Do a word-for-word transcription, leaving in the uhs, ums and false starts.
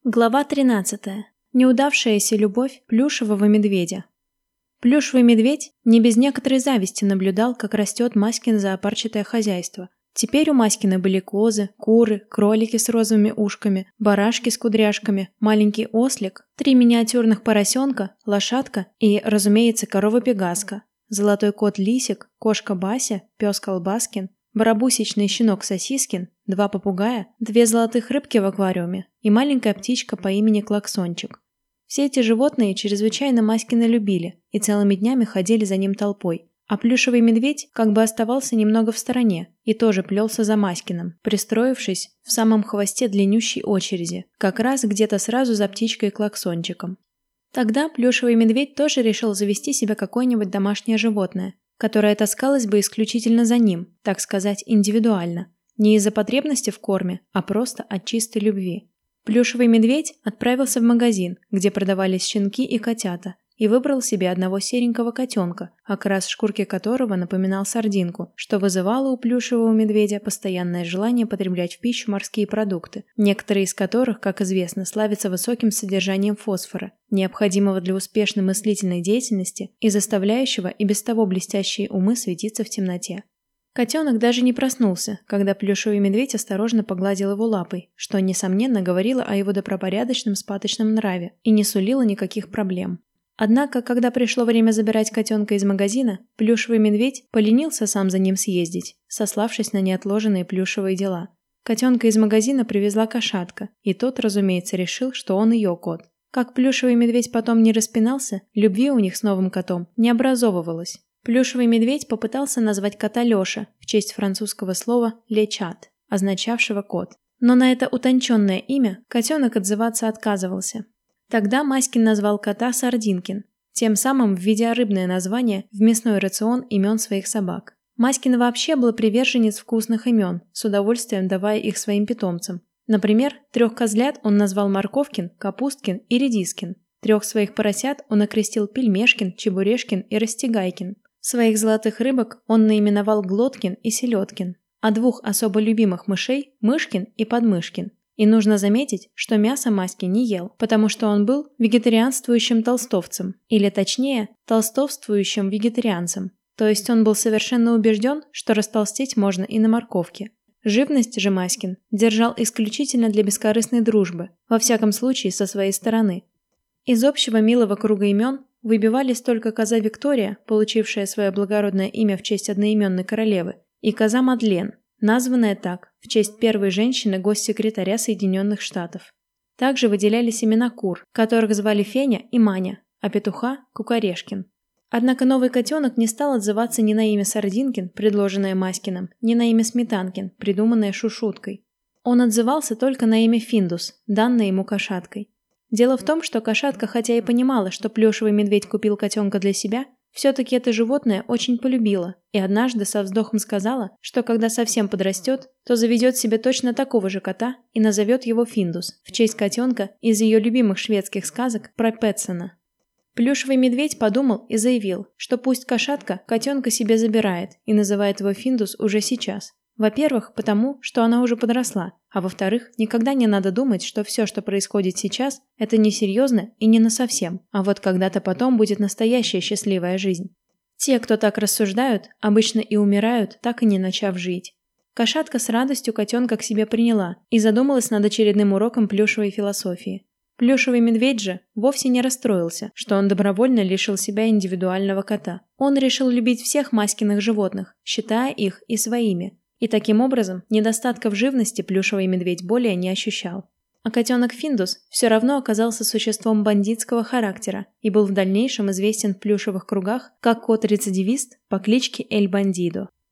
Глава тринадцатая. Неудавшаяся любовь плюшевого медведя. Плюшевый медведь не без некоторой зависти наблюдал, как растет Маськино зоопарчатое хозяйство. Теперь у Маськина были козы, куры, кролики с розовыми ушками, барашки с кудряшками, маленький ослик, три миниатюрных поросенка, лошадка и, разумеется, корова Пегаска, золотой кот Лисик, кошка Бася, пес Колбаскин, барабусечный щенок Сосискин, два попугая, две золотых рыбки в аквариуме и маленькая птичка по имени Клаксончик. Все эти животные чрезвычайно Маськина любили и целыми днями ходили за ним толпой, а плюшевый медведь как бы оставался немного в стороне и тоже плелся за Маськиным, пристроившись в самом хвосте длиннющей очереди, как раз где-то сразу за птичкой Клаксончиком. Тогда плюшевый медведь тоже решил завести себе какое-нибудь домашнее животное, которое таскалось бы исключительно за ним, так сказать, индивидуально, не из-за потребности в корме, а просто от чистой любви. Плюшевый медведь отправился в магазин, где продавались щенки и котята, и выбрал себе одного серенького котенка, окрас шкурки которого напоминал сардинку, что вызывало у плюшевого медведя постоянное желание потреблять в пищу морские продукты, некоторые из которых, как известно, славятся высоким содержанием фосфора, необходимого для успешной мыслительной деятельности и заставляющего и без того блестящие умы светиться в темноте. Котенок даже не проснулся, когда плюшевый медведь осторожно погладил его лапой, что, несомненно, говорило о его добропорядочном спаточном нраве и не сулило никаких проблем. Однако, когда пришло время забирать котенка из магазина, плюшевый медведь поленился сам за ним съездить, сославшись на неотложенные плюшевые дела. Котенка из магазина привезла кошатка, и тот, разумеется, решил, что он ее кот. Как плюшевый медведь потом не распинался, любви у них с новым котом не образовывалось. Плюшевый медведь попытался назвать кота Лёша в честь французского слова «le chat», означавшего «кот». Но на это утонченное имя котенок отзываться отказывался. Тогда Маськин назвал кота Сардинкин, тем самым введя рыбное название в мясной рацион имен своих собак. Маськин вообще был приверженец вкусных имен, с удовольствием давая их своим питомцам. Например, трех козлят он назвал Морковкин, Капусткин и Редискин. Трех своих поросят он окрестил Пельмешкин, Чебурешкин и Растягайкин. Своих золотых рыбок он наименовал Глоткин и Селедкин, а двух особо любимых мышей – Мышкин и Подмышкин. И нужно заметить, что мясо Маськи не ел, потому что он был вегетарианствующим толстовцем, или точнее, толстовствующим вегетарианцем. То есть он был совершенно убежден, что растолстеть можно и на морковке. Живность же Маськин держал исключительно для бескорыстной дружбы, во всяком случае со своей стороны. Из общего милого круга имен выбивались только коза Виктория, получившая свое благородное имя в честь одноименной королевы, и коза Мадлен, названная так в честь первой женщины-госсекретаря Соединенных Штатов. Также выделялись имена кур, которых звали Феня и Маня, а петуха – Кукарешкин. Однако новый котенок не стал отзываться ни на имя Сардинкин, предложенное Маськиным, ни на имя Сметанкин, придуманное Шушуткой. Он отзывался только на имя Финдус, данное ему кошаткой. Дело в том, что кошатка, хотя и понимала, что плюшевый медведь купил котенка для себя, все-таки это животное очень полюбила и однажды со вздохом сказала, что когда совсем подрастет, то заведет себе точно такого же кота и назовет его Финдус, в честь котенка из ее любимых шведских сказок про Петсона. Плюшевый медведь подумал и заявил, что пусть кошатка котенка себе забирает и называет его Финдус уже сейчас. Во-первых, потому, что она уже подросла, а во-вторых, никогда не надо думать, что все, что происходит сейчас, это несерьезно и не насовсем, а вот когда-то потом будет настоящая счастливая жизнь. Те, кто так рассуждают, обычно и умирают, так и не начав жить. Кошатка с радостью котенка к себе приняла и задумалась над очередным уроком плюшевой философии. Плюшевый медведь же вовсе не расстроился, что он добровольно лишил себя индивидуального кота. Он решил любить всех Маськиных животных, считая их и своими. И таким образом недостатка в живности плюшевый медведь более не ощущал. А котенок Финдус все равно оказался существом бандитского характера и был в дальнейшем известен в плюшевых кругах как кот-рецидивист по кличке Эль Бандидо.